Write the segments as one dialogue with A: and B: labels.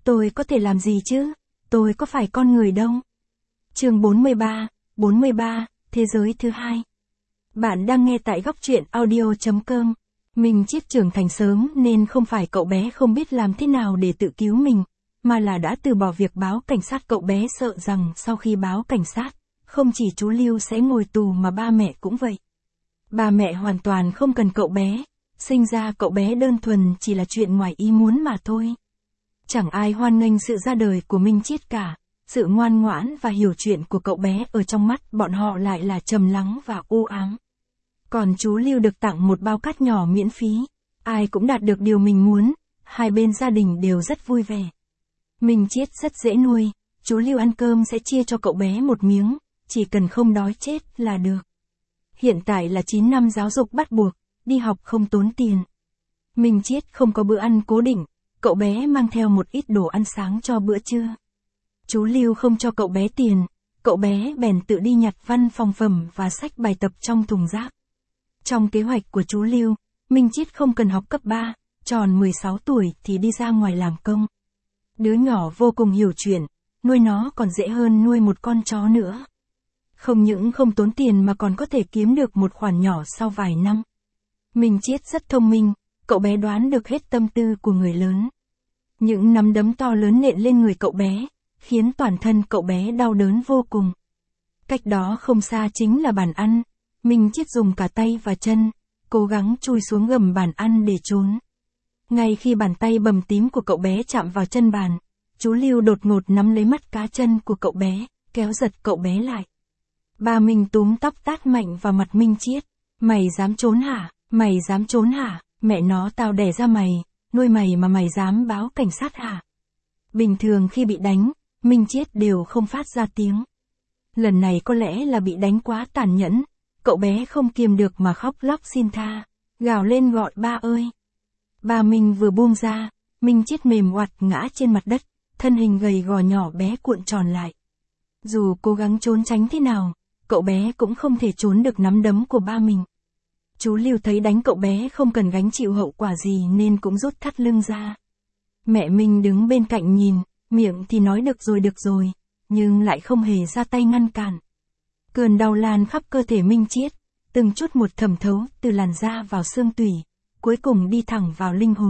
A: Tôi có thể làm gì chứ? Tôi có phải con người đâu. Chương 43, Thế giới thứ hai. Bạn đang nghe tại góc truyện audio.com. Minh Chiết trưởng thành sớm nên không phải cậu bé không biết làm thế nào để tự cứu mình, mà là đã từ bỏ việc báo cảnh sát. Cậu bé sợ rằng sau khi báo cảnh sát, không chỉ chú Lưu sẽ ngồi tù mà ba mẹ cũng vậy. Ba mẹ hoàn toàn không cần cậu bé, sinh ra cậu bé đơn thuần chỉ là chuyện ngoài ý muốn mà thôi. Chẳng ai hoan nghênh sự ra đời của Minh Chiết cả, sự ngoan ngoãn và hiểu chuyện của cậu bé ở trong mắt bọn họ lại là trầm lắng và u ám. Còn chú Lưu được tặng một bao cát nhỏ miễn phí, ai cũng đạt được điều mình muốn, hai bên gia đình đều rất vui vẻ. Minh Chiết rất dễ nuôi, chú Lưu ăn cơm sẽ chia cho cậu bé một miếng, chỉ cần không đói chết là được. Hiện tại là 9 năm giáo dục bắt buộc, đi học không tốn tiền. Minh Chiết không có bữa ăn cố định, cậu bé mang theo một ít đồ ăn sáng cho bữa trưa. Chú Lưu không cho cậu bé tiền, cậu bé bèn tự đi nhặt văn phòng phẩm và sách bài tập trong thùng rác. Trong kế hoạch của chú Lưu, Minh Chiết không cần học cấp 3, tròn 16 tuổi thì đi ra ngoài làm công. Đứa nhỏ vô cùng hiểu chuyện, nuôi nó còn dễ hơn nuôi một con chó nữa. Không những không tốn tiền mà còn có thể kiếm được một khoản nhỏ sau vài năm. Minh Chiết rất thông minh, cậu bé đoán được hết tâm tư của người lớn. Những nắm đấm to lớn nện lên người cậu bé, khiến toàn thân cậu bé đau đớn vô cùng. Cách đó không xa chính là bàn ăn, Minh Chiết dùng cả tay và chân, cố gắng chui xuống gầm bàn ăn để trốn. Ngay khi bàn tay bầm tím của cậu bé chạm vào chân bàn, chú Lưu đột ngột nắm lấy mắt cá chân của cậu bé, kéo giật cậu bé lại. Ba Minh túm tóc tát mạnh vào mặt Minh Chiết. Mày dám trốn hả? Mày dám trốn hả? Mẹ nó tao đẻ ra mày, nuôi mày mà mày dám báo cảnh sát hả? Bình thường khi bị đánh, Minh Chiết đều không phát ra tiếng. Lần này có lẽ là bị đánh quá tàn nhẫn, cậu bé không kiềm được mà khóc lóc xin tha, gào lên gọi ba ơi. Ba Minh vừa buông ra, Minh Chiết mềm oặt ngã trên mặt đất, thân hình gầy gò nhỏ bé cuộn tròn lại. Dù cố gắng trốn tránh thế nào, cậu bé cũng không thể trốn được nắm đấm của ba mình. Chú Lưu thấy đánh cậu bé không cần gánh chịu hậu quả gì nên cũng rút thắt lưng ra. Mẹ Minh đứng bên cạnh nhìn, miệng thì nói được rồi, nhưng lại không hề ra tay ngăn cản. Cơn đau lan khắp cơ thể Minh Chiết, từng chút một thẩm thấu từ làn da vào xương tủy, cuối cùng đi thẳng vào linh hồn.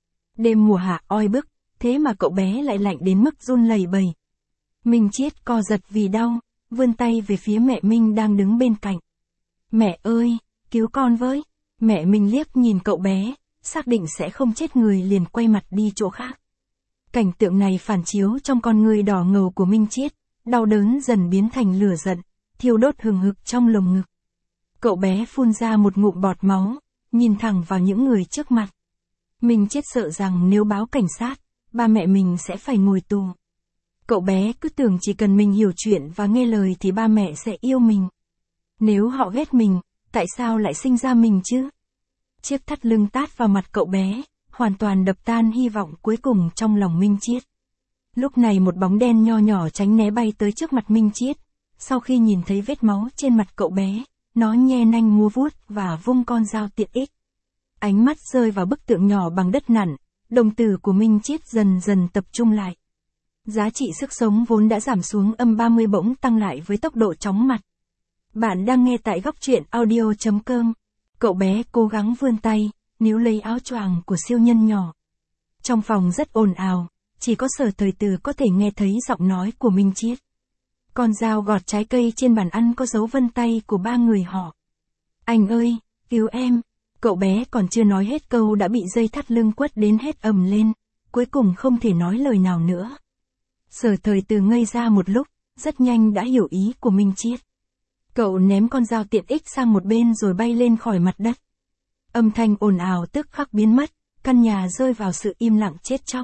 A: Đêm mùa hạ oi bức, thế mà cậu bé lại lạnh đến mức run lẩy bẩy. Minh Chiết co giật vì đau, vươn tay về phía mẹ Minh đang đứng bên cạnh. Mẹ ơi, cứu con với. Mẹ Minh liếc nhìn cậu bé, xác định sẽ không chết người liền quay mặt đi chỗ khác. Cảnh tượng này phản chiếu trong con người đỏ ngầu của Minh Chiết, đau đớn dần biến thành lửa giận, thiêu đốt hừng hực trong lồng ngực. Cậu bé phun ra một ngụm bọt máu, nhìn thẳng vào những người trước mặt. Minh Chiết sợ rằng nếu báo cảnh sát, ba mẹ mình sẽ phải ngồi tù. Cậu bé cứ tưởng chỉ cần mình hiểu chuyện và nghe lời thì ba mẹ sẽ yêu mình. Nếu họ ghét mình, tại sao lại sinh ra mình chứ? Chiếc thắt lưng tát vào mặt cậu bé, hoàn toàn đập tan hy vọng cuối cùng trong lòng Minh Chiết. Lúc này một bóng đen nho nhỏ tránh né bay tới trước mặt Minh Chiết. Sau khi nhìn thấy vết máu trên mặt cậu bé, nó nhe nanh múa vuốt và vung con dao tiện ích. Ánh mắt rơi vào bức tượng nhỏ bằng đất nặn, đồng tử của Minh Chiết dần dần tập trung lại. Giá trị sức sống vốn đã giảm xuống -30 bỗng tăng lại với tốc độ chóng mặt. Bạn đang nghe tại góc truyện audio.com. Cậu bé cố gắng vươn tay, níu lấy áo choàng của siêu nhân nhỏ. Trong phòng rất ồn ào, chỉ có Sở Thời Từ có thể nghe thấy giọng nói của Minh Chiết. Con dao gọt trái cây trên bàn ăn có dấu vân tay của ba người họ. Anh ơi, cứu em. Cậu bé còn chưa nói hết câu đã bị dây thắt lưng quất đến hết ầm lên, cuối cùng không thể nói lời nào nữa. Sở Thời Từ ngây ra một lúc, rất nhanh đã hiểu ý của Minh Chiết. Cậu ném con dao tiện ích sang một bên rồi bay lên khỏi mặt đất. Âm thanh ồn ào tức khắc biến mất, căn nhà rơi vào sự im lặng chết chóc.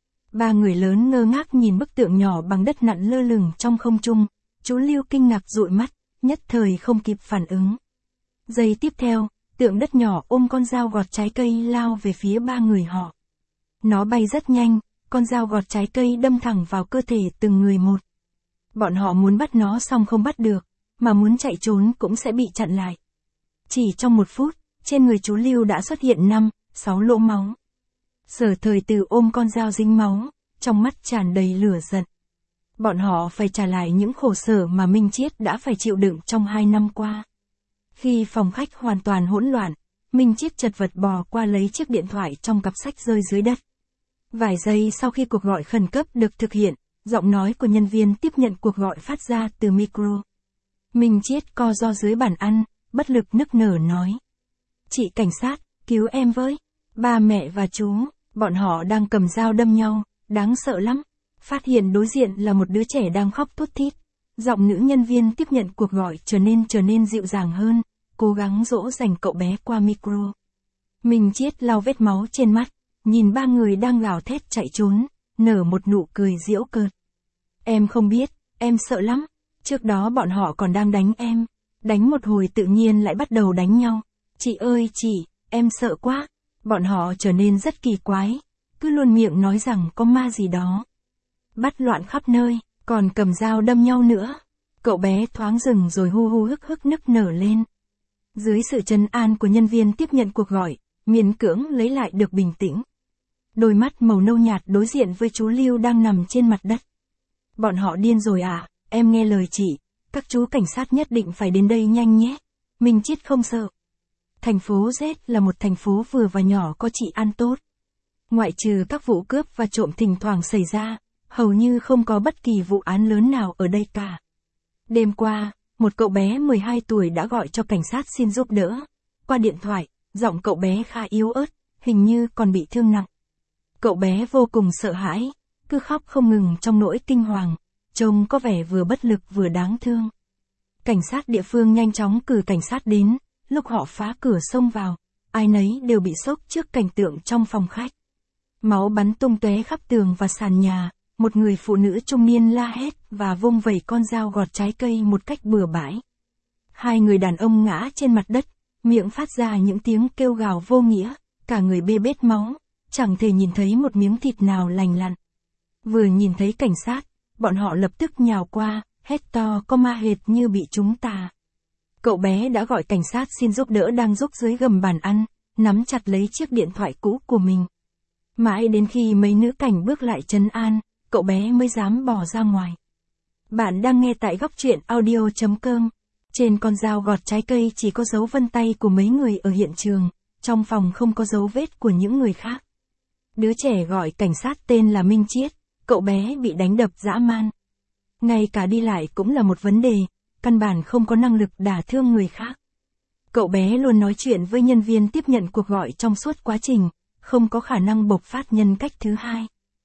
A: Ba người lớn ngơ ngác nhìn bức tượng nhỏ bằng đất nặn lơ lửng trong không trung, chú Lưu kinh ngạc dụi mắt, nhất thời không kịp phản ứng. Giây tiếp theo, tượng đất nhỏ ôm con dao gọt trái cây lao về phía ba người họ. Nó bay rất nhanh, con dao gọt trái cây đâm thẳng vào cơ thể từng người một. Bọn họ muốn bắt nó xong không bắt được, mà muốn chạy trốn cũng sẽ bị chặn lại. Chỉ trong 1 phút, trên người chú Lưu đã xuất hiện 5, 6 lỗ máu. Sở Thời Từ ôm con dao dính máu, trong mắt tràn đầy lửa giận. Bọn họ phải trả lại những khổ sở mà Minh Chiết đã phải chịu đựng trong 2 năm qua. Khi phòng khách hoàn toàn hỗn loạn, Minh Chiết chật vật bò qua lấy chiếc điện thoại trong cặp sách rơi dưới đất. Vài giây sau khi cuộc gọi khẩn cấp được thực hiện, giọng nói của nhân viên tiếp nhận cuộc gọi phát ra từ micro. Minh Chiết co ro dưới bàn ăn, bất lực nức nở nói. Chị cảnh sát, cứu em với. Ba mẹ và chú, bọn họ đang cầm dao đâm nhau, đáng sợ lắm. Phát hiện đối diện là một đứa trẻ đang khóc thút thít. Giọng nữ nhân viên tiếp nhận cuộc gọi trở nên dịu dàng hơn, cố gắng dỗ dành cậu bé qua micro. Minh Chiết lau vết máu trên mắt, nhìn 3 người đang gào thét chạy trốn, nở một nụ cười giễu cợt. Em không biết, em sợ lắm. Trước đó bọn họ còn đang đánh em. Đánh một hồi tự nhiên lại bắt đầu đánh nhau. Chị ơi chị, em sợ quá. Bọn họ trở nên rất kỳ quái. Cứ luôn miệng nói rằng có ma gì đó. Bắt loạn khắp nơi, còn cầm dao đâm nhau nữa. Cậu bé thoáng dừng rồi hu hu hức hức nức nở lên. Dưới sự trấn an của nhân viên tiếp nhận cuộc gọi, miễn cưỡng lấy lại được bình tĩnh. Đôi mắt màu nâu nhạt đối diện với chú Lưu đang nằm trên mặt đất. Bọn họ điên rồi à, em nghe lời chị, các chú cảnh sát nhất định phải đến đây nhanh nhé. Minh Chiết không sợ. Thành phố Z là một thành phố vừa và nhỏ có trị an tốt. Ngoại trừ các vụ cướp và trộm thỉnh thoảng xảy ra, hầu như không có bất kỳ vụ án lớn nào ở đây cả. Đêm qua, một cậu bé 12 tuổi đã gọi cho cảnh sát xin giúp đỡ. Qua điện thoại, giọng cậu bé khá yếu ớt, hình như còn bị thương nặng. Cậu bé vô cùng sợ hãi, cứ khóc không ngừng trong nỗi kinh hoàng, trông có vẻ vừa bất lực vừa đáng thương. Cảnh sát địa phương nhanh chóng cử cảnh sát đến, lúc họ phá cửa xông vào, ai nấy đều bị sốc trước cảnh tượng trong phòng khách. Máu bắn tung tóe khắp tường và sàn nhà, một người phụ nữ trung niên la hét và vung vẩy con dao gọt trái cây một cách bừa bãi. 2 người đàn ông ngã trên mặt đất, miệng phát ra những tiếng kêu gào vô nghĩa, cả người bê bết máu, chẳng thể nhìn thấy một miếng thịt nào lành lặn. Vừa nhìn thấy cảnh sát, bọn họ lập tức nhào qua, hét to có ma hệt như bị chúng tà. Cậu bé đã gọi cảnh sát xin giúp đỡ đang rúc dưới gầm bàn ăn, nắm chặt lấy chiếc điện thoại cũ của mình. Mãi đến khi mấy nữ cảnh bước lại trấn an, cậu bé mới dám bỏ ra ngoài. Bạn đang nghe tại góc truyện audio.com. Trên con dao gọt trái cây chỉ có dấu vân tay của mấy người ở hiện trường, trong phòng không có dấu vết của những người khác. Đứa trẻ gọi cảnh sát tên là Minh Chiết, cậu bé bị đánh đập dã man. Ngay cả đi lại cũng là một vấn đề, căn bản không có năng lực đả thương người khác. Cậu bé luôn nói chuyện với nhân viên tiếp nhận cuộc gọi trong suốt quá trình, không có khả năng bộc phát nhân cách thứ hai.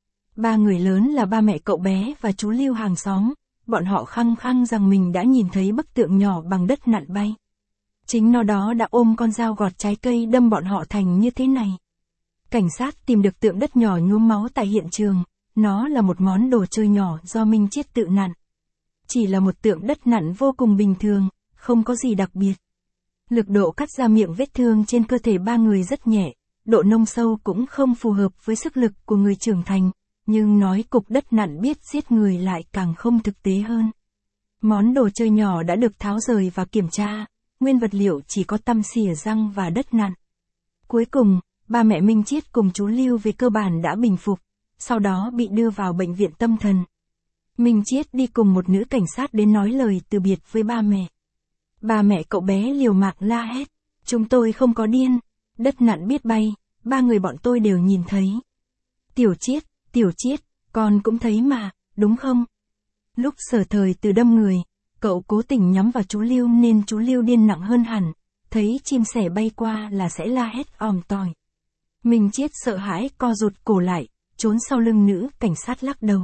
A: 3 người lớn là ba mẹ cậu bé và chú Lưu hàng xóm, bọn họ khăng khăng rằng mình đã nhìn thấy bức tượng nhỏ bằng đất nặn bay. Chính nó đó đã ôm con dao gọt trái cây đâm bọn họ thành như thế này. Cảnh sát tìm được tượng đất nhỏ nhuốm máu tại hiện trường, nó là một món đồ chơi nhỏ do Minh Chiết tự nặn. Chỉ là một tượng đất nặn vô cùng bình thường, không có gì đặc biệt. Lực độ cắt ra miệng vết thương trên cơ thể 3 người rất nhẹ, độ nông sâu cũng không phù hợp với sức lực của người trưởng thành, nhưng nói cục đất nặn biết giết người lại càng không thực tế hơn. Món đồ chơi nhỏ đã được tháo rời và kiểm tra, nguyên vật liệu chỉ có tăm xỉa răng và đất nặn. Cuối cùng, ba mẹ Minh Chiết cùng chú Lưu về cơ bản đã bình phục, sau đó bị đưa vào bệnh viện tâm thần. Minh Chiết đi cùng một nữ cảnh sát đến nói lời từ biệt với ba mẹ. Ba mẹ cậu bé liều mạng la hét, chúng tôi không có điên, đất nặn biết bay, 3 người bọn tôi đều nhìn thấy. Tiểu Chiết, con cũng thấy mà, đúng không? Lúc Sở Thời Từ đâm người, cậu cố tình nhắm vào chú Lưu nên chú Lưu điên nặng hơn hẳn, thấy chim sẻ bay qua là sẽ la hét òm tòi. Minh Chiết sợ hãi co rụt cổ lại, trốn sau lưng nữ cảnh sát lắc đầu.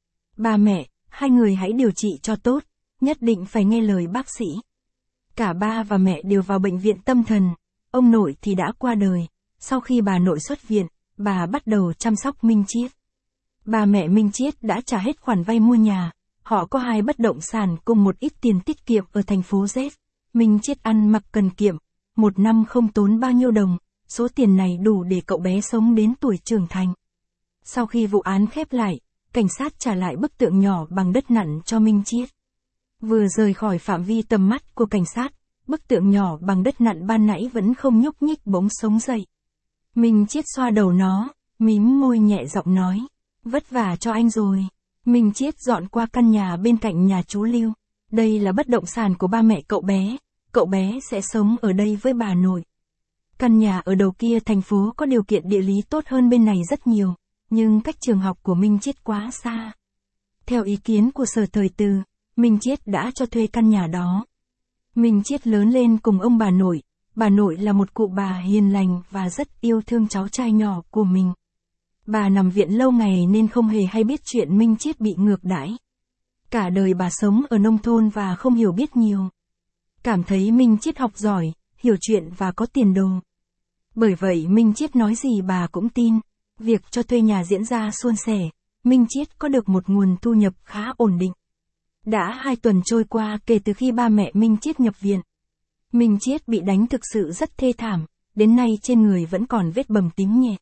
A: Ba mẹ, 2 người hãy điều trị cho tốt, nhất định phải nghe lời bác sĩ. Cả ba và mẹ đều vào bệnh viện tâm thần, ông nội thì đã qua đời. Sau khi bà nội xuất viện, bà bắt đầu chăm sóc Minh Chiết. Ba mẹ Minh Chiết đã trả hết khoản vay mua nhà, họ có 2 bất động sản cùng một ít tiền tiết kiệm ở thành phố Z. Minh Chiết ăn mặc cần kiệm, 1 năm không tốn bao nhiêu đồng, số tiền này đủ để cậu bé sống đến tuổi trưởng thành. Sau khi vụ án khép lại, cảnh sát trả lại bức tượng nhỏ bằng đất nặn cho Minh Chiết. Vừa rời khỏi phạm vi tầm mắt của cảnh sát, bức tượng nhỏ bằng đất nặn ban nãy vẫn không nhúc nhích bỗng sống dậy. Minh Chiết xoa đầu nó, mím môi nhẹ giọng nói, Vất vả cho anh rồi. Minh Chiết dọn qua căn nhà bên cạnh nhà chú Lưu. Đây là bất động sản của ba mẹ cậu bé sẽ sống ở đây với bà nội. Căn nhà ở đầu kia thành phố có điều kiện địa lý tốt hơn bên này rất nhiều, nhưng cách trường học của Minh Chiết quá xa. Theo ý kiến của Sở Thời Từ, Minh Chiết đã cho thuê căn nhà đó. Minh Chiết lớn lên cùng ông bà nội là một cụ bà hiền lành và rất yêu thương cháu trai nhỏ của mình. Bà nằm viện lâu ngày nên không hề hay biết chuyện Minh Chiết bị ngược đãi. Cả đời bà sống ở nông thôn và không hiểu biết nhiều. Cảm thấy Minh Chiết học giỏi, hiểu chuyện và có tiền đồ. Bởi vậy Minh Chiết nói gì bà cũng tin. Việc cho thuê nhà diễn ra suôn sẻ, Minh Chiết có được một nguồn thu nhập khá ổn định. Đã 2 tuần trôi qua kể từ khi ba mẹ Minh Chiết nhập viện. Minh Chiết bị đánh thực sự rất thê thảm, đến nay trên người vẫn còn vết bầm tím nhẹ.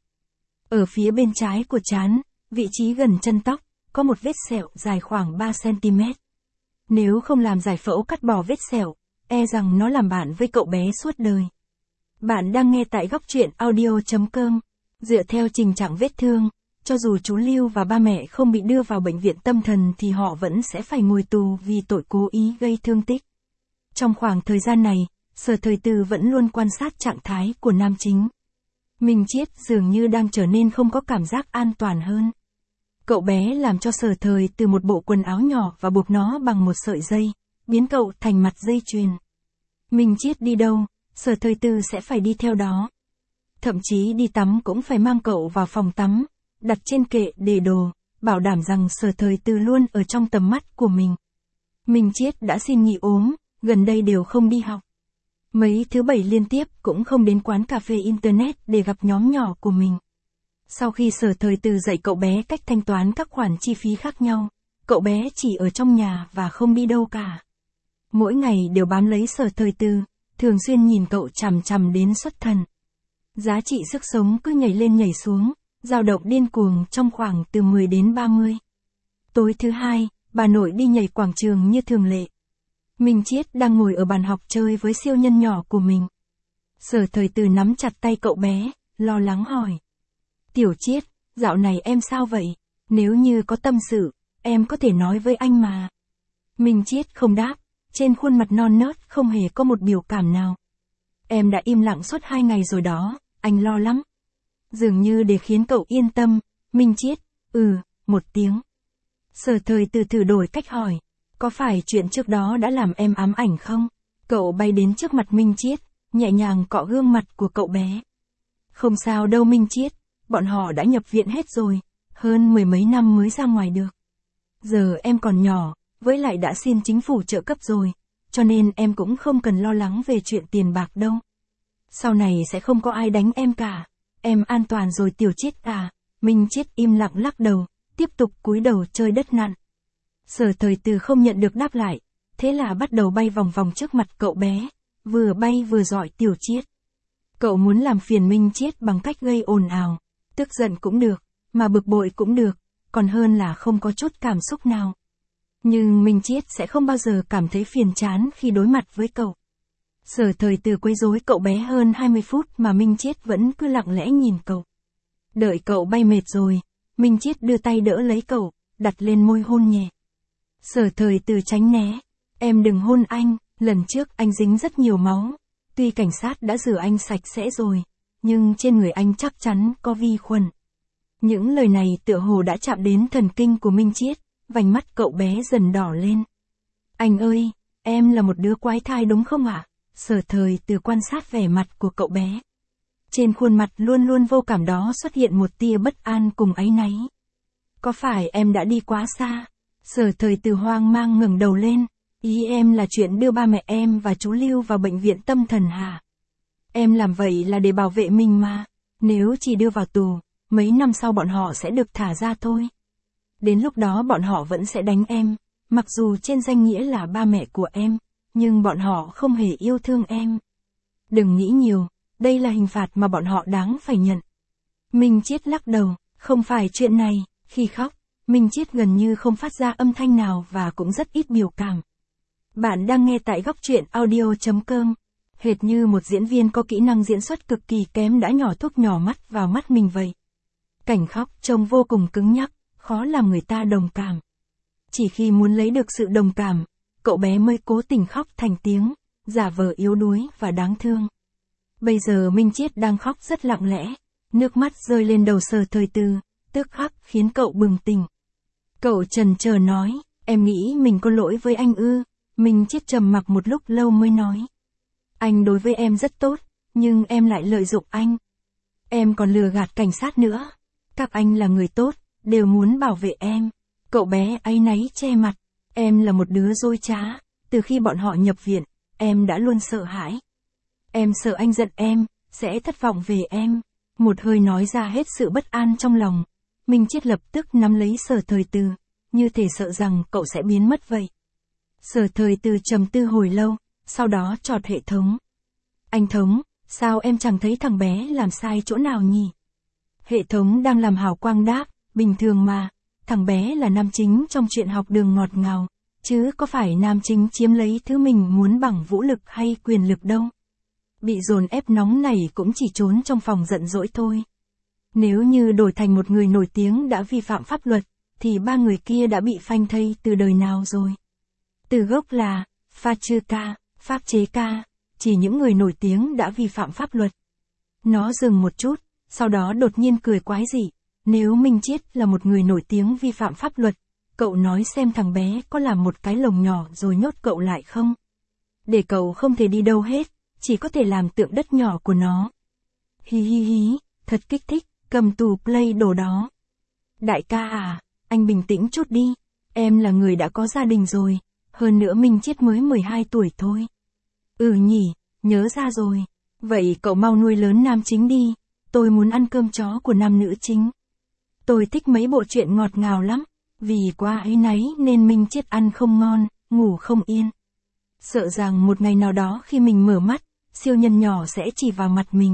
A: Ở phía bên trái của trán, vị trí gần chân tóc, có một vết sẹo dài khoảng 3 cm. Nếu không làm giải phẫu cắt bỏ vết sẹo, e rằng nó làm bạn với cậu bé suốt đời. Bạn đang nghe tại góc truyện audio.com. Dựa theo tình trạng vết thương, cho dù chú Lưu và ba mẹ không bị đưa vào bệnh viện tâm thần thì họ vẫn sẽ phải ngồi tù vì tội cố ý gây thương tích. Trong khoảng thời gian này, Sở Thời Từ vẫn luôn quan sát trạng thái của nam chính. Minh Chiết dường như đang trở nên không có cảm giác an toàn hơn. Cậu bé làm cho Sở Thời Từ một bộ quần áo nhỏ và buộc nó bằng một sợi dây, biến cậu thành mặt dây chuyền. Minh Chiết đi đâu, Sở Thời Từ sẽ phải đi theo đó. Thậm chí đi tắm cũng phải mang cậu vào phòng tắm, đặt trên kệ để đồ, bảo đảm rằng Sở Thời Từ luôn ở trong tầm mắt của mình. Minh Chiết đã xin nghỉ ốm, gần đây đều không đi học. Mấy thứ bảy liên tiếp cũng không đến quán cà phê internet để gặp nhóm nhỏ của mình. Sau khi Sở Thời Từ dạy cậu bé cách thanh toán các khoản chi phí khác nhau, cậu bé chỉ ở trong nhà và không đi đâu cả. Mỗi ngày đều bám lấy Sở Thời Từ, thường xuyên nhìn cậu chằm chằm đến xuất thần. Giá trị sức sống cứ nhảy lên nhảy xuống, dao động điên cuồng trong khoảng từ 10 đến 30. Tối thứ Hai, bà nội đi nhảy quảng trường như thường lệ. Minh Chiết đang ngồi ở bàn học chơi với siêu nhân nhỏ của mình. Sở Thời Từ nắm chặt tay cậu bé, lo lắng hỏi. Tiểu Chiết, dạo này em sao vậy? Nếu như có tâm sự, em có thể nói với anh mà. Minh Chiết không đáp, trên khuôn mặt non nớt không hề có một biểu cảm nào. Em đã im lặng suốt 2 ngày rồi đó, anh lo lắm. Dường như để khiến cậu yên tâm, Minh Chiết, một tiếng. Sở Thời Từ thử đổi cách hỏi. Có phải chuyện trước đó đã làm em ám ảnh không? Cậu bay đến trước mặt Minh Chiết, nhẹ nhàng cọ gương mặt của cậu bé. Không sao đâu Minh Chiết, bọn họ đã nhập viện hết rồi, hơn 10 mấy năm mới ra ngoài được. Giờ em còn nhỏ, với lại đã xin chính phủ trợ cấp rồi, cho nên em cũng không cần lo lắng về chuyện tiền bạc đâu. Sau này sẽ không có ai đánh em cả, em an toàn rồi Tiểu Chiết à. Minh Chiết im lặng lắc đầu, tiếp tục cúi đầu chơi đất nặn. Sở Thời Từ không nhận được đáp lại, thế là bắt đầu bay vòng vòng trước mặt cậu bé, vừa bay vừa dọi Tiểu Chiết. Cậu muốn làm phiền Minh Chiết bằng cách gây ồn ào, tức giận cũng được, mà bực bội cũng được, còn hơn là không có chút cảm xúc nào. Nhưng Minh Chiết sẽ không bao giờ cảm thấy phiền chán khi đối mặt với cậu. Sở Thời Từ quấy rối cậu bé hơn 20 phút mà Minh Chiết vẫn cứ lặng lẽ nhìn cậu. Đợi cậu bay mệt rồi, Minh Chiết đưa tay đỡ lấy cậu, đặt lên môi hôn nhẹ. Sở Thời Từ tránh né. Em đừng hôn anh, lần trước anh dính rất nhiều máu. Tuy cảnh sát đã rửa anh sạch sẽ rồi, nhưng trên người anh chắc chắn có vi khuẩn. Những lời này tựa hồ đã chạm đến thần kinh của Minh Chiết, vành mắt cậu bé dần đỏ lên. Anh ơi, em là một đứa quái thai đúng không ạ? Sở Thời Từ quan sát vẻ mặt của cậu bé. Trên khuôn mặt luôn luôn vô cảm đó xuất hiện một tia bất an cùng áy náy. Có phải em đã đi quá xa? Sở Thời Từ hoang mang ngẩng đầu lên. Ý em là chuyện đưa ba mẹ em và chú Lưu vào bệnh viện tâm thần hả? Em làm vậy là để bảo vệ mình mà. Nếu chỉ đưa vào tù, mấy năm sau bọn họ sẽ được thả ra thôi. Đến lúc đó bọn họ vẫn sẽ đánh em, mặc dù trên danh nghĩa là ba mẹ của em, nhưng bọn họ không hề yêu thương em. Đừng nghĩ nhiều, đây là hình phạt mà bọn họ đáng phải nhận. Minh Chiết lắc đầu, không phải chuyện này. Khi khóc, Minh Chiết gần như không phát ra âm thanh nào và cũng rất ít biểu cảm. Bạn đang nghe tại góc truyện audio.com. Hệt như một diễn viên có kỹ năng diễn xuất cực kỳ kém đã nhỏ thuốc nhỏ mắt vào mắt mình vậy. Cảnh khóc trông vô cùng cứng nhắc, khó làm người ta đồng cảm. Chỉ khi muốn lấy được sự đồng cảm, cậu bé mới cố tình khóc thành tiếng, giả vờ yếu đuối và đáng thương. Bây giờ Minh Chiết đang khóc rất lặng lẽ, nước mắt rơi lên đầu Sở Thời Từ, tức khắc khiến cậu bừng tỉnh. Cậu chần chờ nói, em nghĩ mình có lỗi với anh ư? Minh Chiết trầm mặc một lúc lâu mới nói. Anh đối với em rất tốt, nhưng em lại lợi dụng anh. Em còn lừa gạt cảnh sát nữa. Các anh là người tốt, đều muốn bảo vệ em. Cậu bé áy náy che mặt. Em là một đứa dối trá. Từ khi bọn họ nhập viện, em đã luôn sợ hãi. Em sợ anh giận em, sẽ thất vọng về em. Một hơi nói ra hết sự bất an trong lòng. Minh Chiết lập tức nắm lấy Sở Thời Từ, như thể sợ rằng cậu sẽ biến mất vậy. Sở Thời Từ trầm tư hồi lâu, sau đó chọt hệ thống. Anh Thống, sao em chẳng thấy thằng bé làm sai chỗ nào nhỉ? Hệ thống đang làm hào quang đáp, bình thường mà, thằng bé là nam chính trong chuyện học đường ngọt ngào, chứ có phải nam chính chiếm lấy thứ mình muốn bằng vũ lực hay quyền lực đâu. Bị dồn ép nóng này cũng chỉ trốn trong phòng giận dỗi thôi. Nếu như đổi thành một người nổi tiếng đã vi phạm pháp luật, thì ba người kia đã bị phanh thây từ đời nào rồi. Từ gốc là, pha chư ca, pháp chế ca, chỉ những người nổi tiếng đã vi phạm pháp luật. Nó dừng một chút, sau đó đột nhiên cười quái dị. Nếu Minh Chiết là một người nổi tiếng vi phạm pháp luật, cậu nói xem thằng bé có làm một cái lồng nhỏ rồi nhốt cậu lại không? Để cậu không thể đi đâu hết, chỉ có thể làm tượng đất nhỏ của nó. Hí hí hí, thật kích thích, cầm tù play đồ đó. Đại ca à, anh bình tĩnh chút đi, em là người đã có gia đình rồi, hơn nữa Minh Chiết mới 12 tuổi thôi. Ừ nhỉ, nhớ ra rồi. Vậy cậu mau nuôi lớn nam chính đi, tôi muốn ăn cơm chó của nam nữ chính. Tôi thích mấy bộ truyện ngọt ngào lắm, vì quá áy náy nên Minh Chiết ăn không ngon, ngủ không yên. Sợ rằng một ngày nào đó khi mình mở mắt, siêu nhân nhỏ sẽ chỉ vào mặt mình.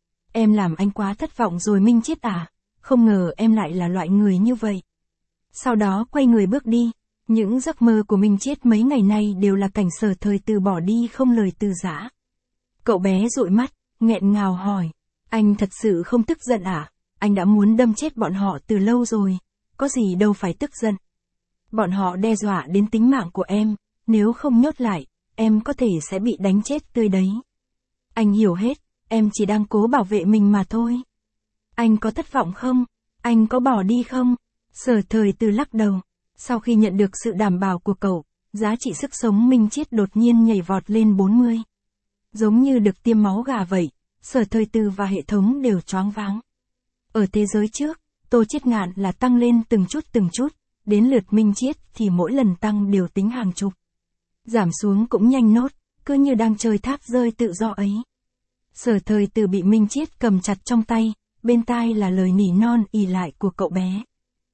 A: Em làm anh quá thất vọng rồi Minh Chiết à, không ngờ em lại là loại người như vậy. Sau đó quay người bước đi, những giấc mơ của Minh Chiết mấy ngày nay đều là cảnh Sở Thời Từ bỏ đi không lời từ giã. Cậu bé dụi mắt, nghẹn ngào hỏi, anh thật sự không tức giận à? Anh đã muốn đâm chết bọn họ từ lâu rồi, có gì đâu phải tức giận. Bọn họ đe dọa đến tính mạng của em, nếu không nhốt lại, em có thể sẽ bị đánh chết tươi đấy. Anh hiểu hết, em chỉ đang cố bảo vệ mình mà thôi. Anh có thất vọng không? Anh có bỏ đi không? Sở Thời Từ lắc đầu. Sau khi nhận được sự đảm bảo của cậu, giá trị sức sống Minh Chiết đột nhiên nhảy vọt lên 40. Giống như được tiêm máu gà vậy, Sở Thời Từ và hệ thống đều choáng váng. Ở thế giới trước, Tô Chiết Ngạn là tăng lên từng chút, đến lượt Minh Chiết thì mỗi lần tăng đều tính hàng chục. Giảm xuống cũng nhanh nốt, cứ như đang chơi thác rơi tự do ấy. Sở Thời Từ bị Minh Chiết cầm chặt trong tay, bên tai là lời nỉ non ỉ lại của cậu bé.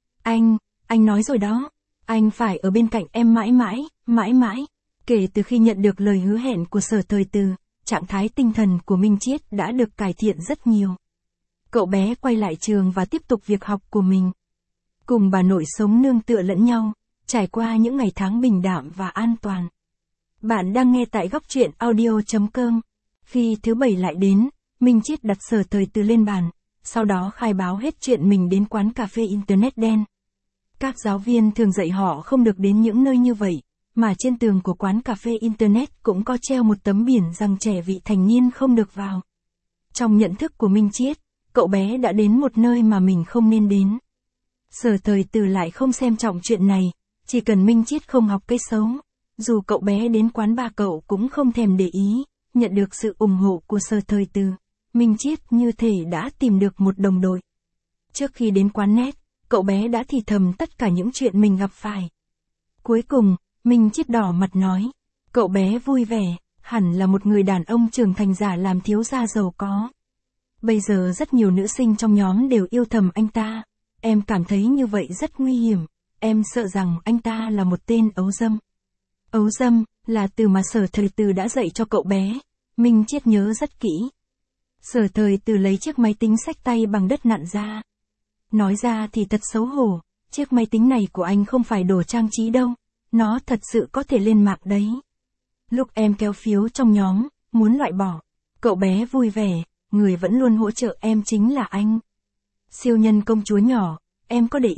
A: Anh nói rồi đó, anh phải ở bên cạnh em mãi mãi, mãi mãi. Kể từ khi nhận được lời hứa hẹn của Sở Thời Từ, trạng thái tinh thần của Minh Chiết đã được cải thiện rất nhiều. Cậu bé quay lại trường và tiếp tục việc học của mình. Cùng bà nội sống nương tựa lẫn nhau, trải qua những ngày tháng bình đạm và an toàn. Bạn đang nghe tại góc truyện audio.com. Khi thứ Bảy lại đến, Minh Chiết đặt Sở Thời Từ lên bàn, sau đó khai báo hết chuyện mình đến quán cà phê Internet đen. Các giáo viên thường dạy họ không được đến những nơi như vậy, mà trên tường của quán cà phê Internet cũng có treo một tấm biển rằng trẻ vị thành niên không được vào. Trong nhận thức của Minh Chiết, cậu bé đã đến một nơi mà mình không nên đến. Sở Thời Từ lại không xem trọng chuyện này, chỉ cần Minh Chiết không học cái xấu. Dù cậu bé đến quán bà cậu cũng không thèm để ý, nhận được sự ủng hộ của Sở Thời Từ, Minh Chiết như thể đã tìm được một đồng đội. Trước khi đến quán net, cậu bé đã thì thầm tất cả những chuyện mình gặp phải. Cuối cùng, Minh Chiết đỏ mặt nói, cậu bé vui vẻ, hẳn là một người đàn ông trưởng thành giả làm thiếu gia giàu có. Bây giờ rất nhiều nữ sinh trong nhóm đều yêu thầm anh ta, em cảm thấy như vậy rất nguy hiểm, em sợ rằng anh ta là một tên ấu dâm. Ấu dâm, là từ mà Sở Thời Từ đã dạy cho cậu bé, Minh Chiết nhớ rất kỹ. Sở Thời Từ lấy chiếc máy tính xách tay bằng đất nặn ra. Nói ra thì thật xấu hổ, chiếc máy tính này của anh không phải đồ trang trí đâu, nó thật sự có thể lên mạng đấy. Lúc em kéo phiếu trong nhóm, muốn loại bỏ, cậu bé vui vẻ, người vẫn luôn hỗ trợ em chính là anh. Siêu nhân công chúa nhỏ, em có để ý,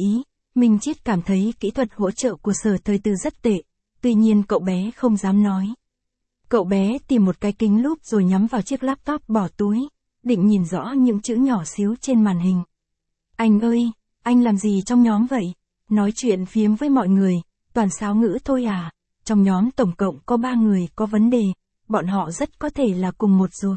A: Minh Chiết cảm thấy kỹ thuật hỗ trợ của Sở Thời Từ rất tệ, tuy nhiên cậu bé không dám nói. Cậu bé tìm một cái kính lúp rồi nhắm vào chiếc laptop bỏ túi, định nhìn rõ những chữ nhỏ xíu trên màn hình. Anh ơi, anh làm gì trong nhóm vậy? Nói chuyện phiếm với mọi người, toàn sáo ngữ thôi à? Trong nhóm tổng cộng có 3 người có vấn đề, bọn họ rất có thể là cùng một ruột.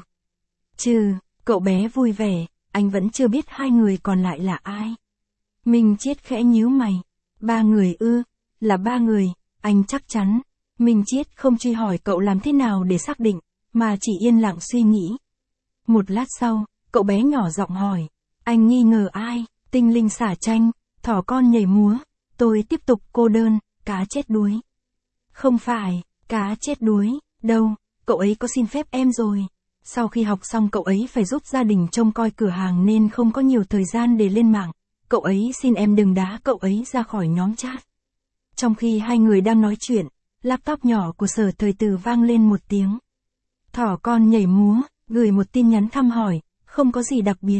A: Cậu bé vui vẻ, anh vẫn chưa biết 2 người còn lại là ai. Minh Chiết khẽ nhíu mày. 3 người ư, là 3 người, anh chắc chắn. Minh Chiết không truy hỏi cậu làm thế nào để xác định, mà chỉ yên lặng suy nghĩ. Một lát sau, cậu bé nhỏ giọng hỏi, anh nghi ngờ ai? Tinh linh xả tranh, thỏ con nhảy múa, tôi tiếp tục cô đơn, cá chết đuối. Không phải, cá chết đuối, đâu, cậu ấy có xin phép em rồi. Sau khi học xong cậu ấy phải giúp gia đình trông coi cửa hàng nên không có nhiều thời gian để lên mạng. Cậu ấy xin em đừng đá cậu ấy ra khỏi nhóm chat. Trong khi 2 người đang nói chuyện, laptop nhỏ của Sở Thời Từ vang lên một tiếng. Thỏ con nhảy múa, gửi một tin nhắn thăm hỏi, không có gì đặc biệt.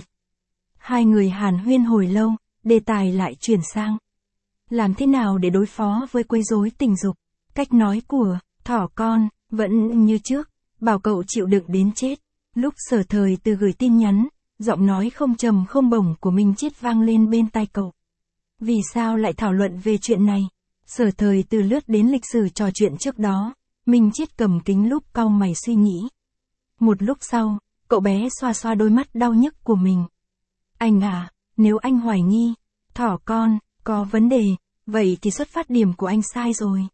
A: 2 người hàn huyên hồi lâu, đề tài lại chuyển sang. Làm thế nào để đối phó với quấy rối tình dục? Cách nói của thỏ con vẫn như trước, bảo cậu chịu đựng đến chết. Lúc Sở Thời Từ gửi tin nhắn, giọng nói không trầm không bổng của Minh Chiết vang lên bên tai cậu. Vì sao lại thảo luận về chuyện này? Sở Thời Từ lướt đến lịch sử trò chuyện trước đó, Minh Chiết cầm kính lúp cau mày suy nghĩ. Một lúc sau, cậu bé xoa xoa đôi mắt đau nhức của mình. Anh à, nếu anh hoài nghi, thỏ con, có vấn đề, vậy thì xuất phát điểm của anh sai rồi.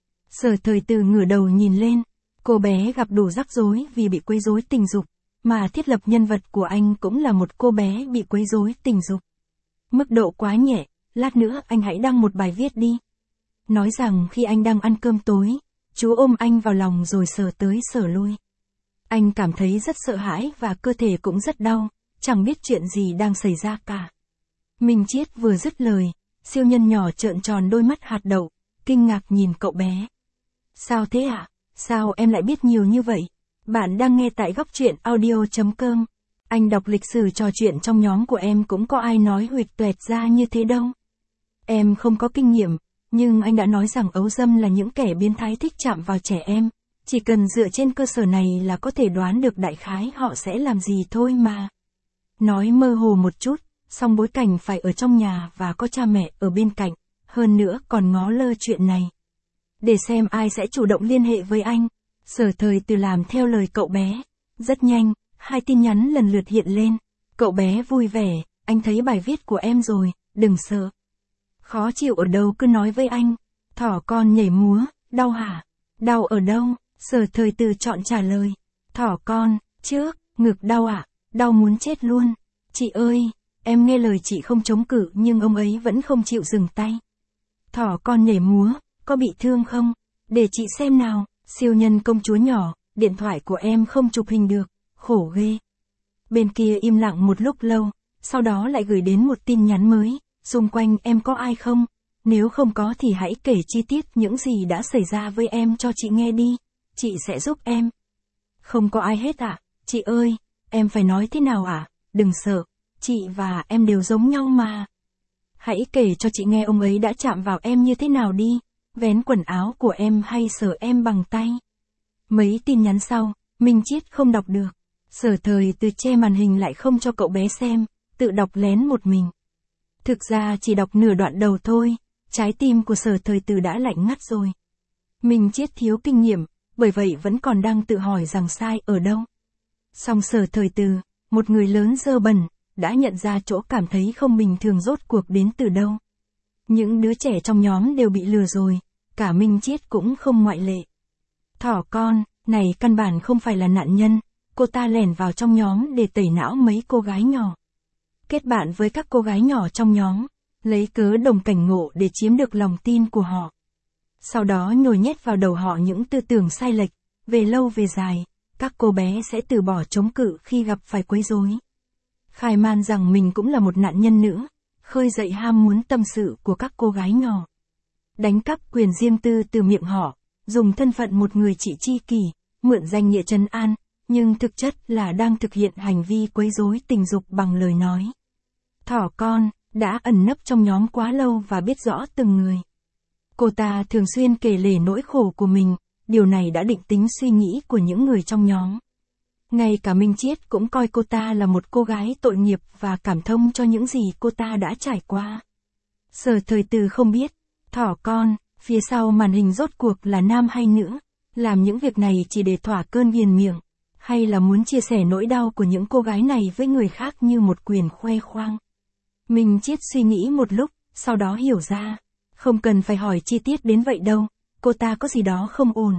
A: Sở Thời Từ ngửa đầu nhìn lên, cô bé gặp đủ rắc rối vì bị quấy rối tình dục, mà thiết lập nhân vật của anh cũng là một cô bé bị quấy rối tình dục. Mức độ quá nhẹ, lát nữa anh hãy đăng một bài viết đi. Nói rằng khi anh đang ăn cơm tối, chú ôm anh vào lòng rồi sờ tới sờ lui. Anh cảm thấy rất sợ hãi và cơ thể cũng rất đau, chẳng biết chuyện gì đang xảy ra cả. Minh Chiết vừa dứt lời, siêu nhân nhỏ trợn tròn đôi mắt hạt đậu, kinh ngạc nhìn cậu bé. Sao thế ạ? Sao em lại biết nhiều như vậy? Bạn đang nghe tại Góc Truyện Audio.com. Anh đọc lịch sử trò chuyện trong nhóm của em cũng có ai nói huỵch toẹt ra như thế đâu. Em không có kinh nghiệm, nhưng anh đã nói rằng ấu dâm là những kẻ biến thái thích chạm vào trẻ em. Chỉ cần dựa trên cơ sở này là có thể đoán được đại khái họ sẽ làm gì thôi mà. Nói mơ hồ một chút, song bối cảnh phải ở trong nhà và có cha mẹ ở bên cạnh, hơn nữa còn ngó lơ chuyện này. Để xem ai sẽ chủ động liên hệ với anh. Sở Thời Từ làm theo lời cậu bé. Rất nhanh, 2 tin nhắn lần lượt hiện lên. Cậu bé vui vẻ, anh thấy bài viết của em rồi, đừng sợ. Khó chịu ở đâu cứ nói với anh. Thỏ con nhảy múa, đau hả? Đau ở đâu? Sở Thời Từ chọn trả lời. Thỏ con, trước, ngực đau ạ, đau muốn chết luôn. Chị ơi, em nghe lời chị không chống cự nhưng ông ấy vẫn không chịu dừng tay. Thỏ con nhảy múa, có bị thương không? Để chị xem nào. Siêu nhân công chúa nhỏ, điện thoại của em không chụp hình được, khổ ghê. Bên kia im lặng một lúc lâu, sau đó lại gửi đến một tin nhắn mới, xung quanh em có ai không? Nếu không có thì hãy kể chi tiết những gì đã xảy ra với em cho chị nghe đi, chị sẽ giúp em. Không có ai hết ạ, chị ơi, em phải nói thế nào ạ? Đừng sợ, chị và em đều giống nhau mà. Hãy kể cho chị nghe ông ấy đã chạm vào em như thế nào đi. Vén quần áo của em hay sờ em bằng tay. Mấy tin nhắn sau, Minh Chiết không đọc được. Sở Thời Từ che màn hình lại không cho cậu bé xem, tự đọc lén một mình. Thực ra chỉ đọc nửa đoạn đầu thôi, trái tim của Sở Thời Từ đã lạnh ngắt rồi. Minh Chiết thiếu kinh nghiệm, bởi vậy vẫn còn đang tự hỏi rằng sai ở đâu. Song Sở Thời Từ, một người lớn dơ bẩn, đã nhận ra chỗ cảm thấy không bình thường rốt cuộc đến từ đâu. Những đứa trẻ trong nhóm đều bị lừa rồi, cả Minh Chiết cũng không ngoại lệ. Thỏ con, này căn bản không phải là nạn nhân, cô ta lẻn vào trong nhóm để tẩy não mấy cô gái nhỏ. Kết bạn với các cô gái nhỏ trong nhóm, lấy cớ đồng cảnh ngộ để chiếm được lòng tin của họ. Sau đó nhồi nhét vào đầu họ những tư tưởng sai lệch, về lâu về dài, các cô bé sẽ từ bỏ chống cự khi gặp phải quấy rối. Khai man rằng mình cũng là một nạn nhân nữa, khơi dậy ham muốn tâm sự của các cô gái nhỏ. Đánh cắp quyền riêng tư từ miệng họ, dùng thân phận một người chị tri kỷ, mượn danh nghĩa trấn an, nhưng thực chất là đang thực hiện hành vi quấy rối tình dục bằng lời nói. Thỏ con, đã ẩn nấp trong nhóm quá lâu và biết rõ từng người. Cô ta thường xuyên kể lể nỗi khổ của mình, điều này đã định tính suy nghĩ của những người trong nhóm. Ngay cả Minh Chiết cũng coi cô ta là một cô gái tội nghiệp và cảm thông cho những gì cô ta đã trải qua. Sở Thời Từ không biết, thỏ con, phía sau màn hình rốt cuộc là nam hay nữ, làm những việc này chỉ để thỏa cơn ghiền miệng, hay là muốn chia sẻ nỗi đau của những cô gái này với người khác như một quyền khoe khoang. Minh Chiết suy nghĩ một lúc, sau đó hiểu ra, không cần phải hỏi chi tiết đến vậy đâu, cô ta có gì đó không ổn.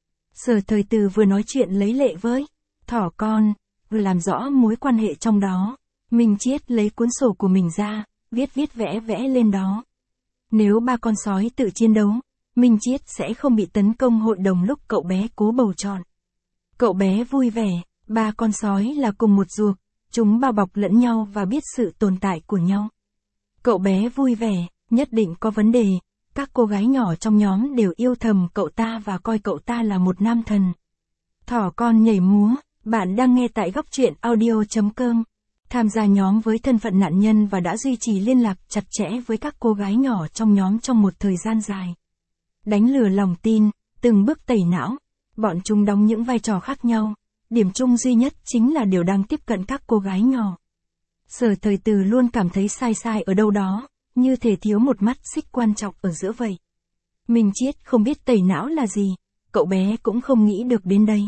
A: Sở Thời Từ vừa nói chuyện lấy lệ với thỏ con, vừa làm rõ mối quan hệ trong đó. Minh Chiết lấy cuốn sổ của mình ra, viết vẽ lên đó. Nếu ba con sói tự chiến đấu, Minh Chiết sẽ không bị tấn công hội đồng lúc cậu bé cố bầu chọn. Cậu bé vui vẻ, ba con sói là cùng một ruột, chúng bao bọc lẫn nhau và biết sự tồn tại của nhau. Cậu bé vui vẻ, nhất định có vấn đề, các cô gái nhỏ trong nhóm đều yêu thầm cậu ta và coi cậu ta là một nam thần. Thỏ con nhảy múa, bạn đang nghe tại góc truyện audio.com. Tham gia nhóm với thân phận nạn nhân và đã duy trì liên lạc chặt chẽ với các cô gái nhỏ trong nhóm trong một thời gian dài. Đánh lừa lòng tin, từng bước tẩy não, bọn chúng đóng những vai trò khác nhau, điểm chung duy nhất chính là đều đang tiếp cận các cô gái nhỏ. Sở Thời Từ luôn cảm thấy sai ở đâu đó, như thể thiếu một mắt xích quan trọng ở giữa vậy. Minh Chiết không biết tẩy não là gì, cậu bé cũng không nghĩ được đến đấy.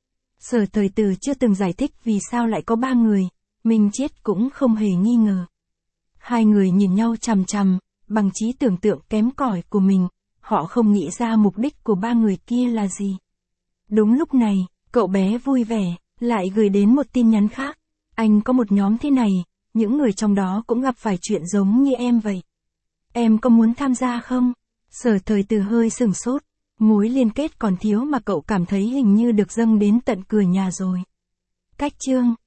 A: Sở Thời Từ chưa từng giải thích vì sao lại có ba người, Minh Chiết cũng không hề nghi ngờ. Hai người nhìn nhau chằm chằm, bằng trí tưởng tượng kém cỏi của mình, họ không nghĩ ra mục đích của ba người kia là gì. Đúng lúc này, cậu bé vui vẻ, lại gửi đến một tin nhắn khác. Anh có một nhóm thế này, những người trong đó cũng gặp phải chuyện giống như em vậy. Em có muốn tham gia không? Sở Thời Từ hơi sửng sốt, mối liên kết còn thiếu mà cậu cảm thấy hình như được dâng đến tận cửa nhà rồi. Cách chương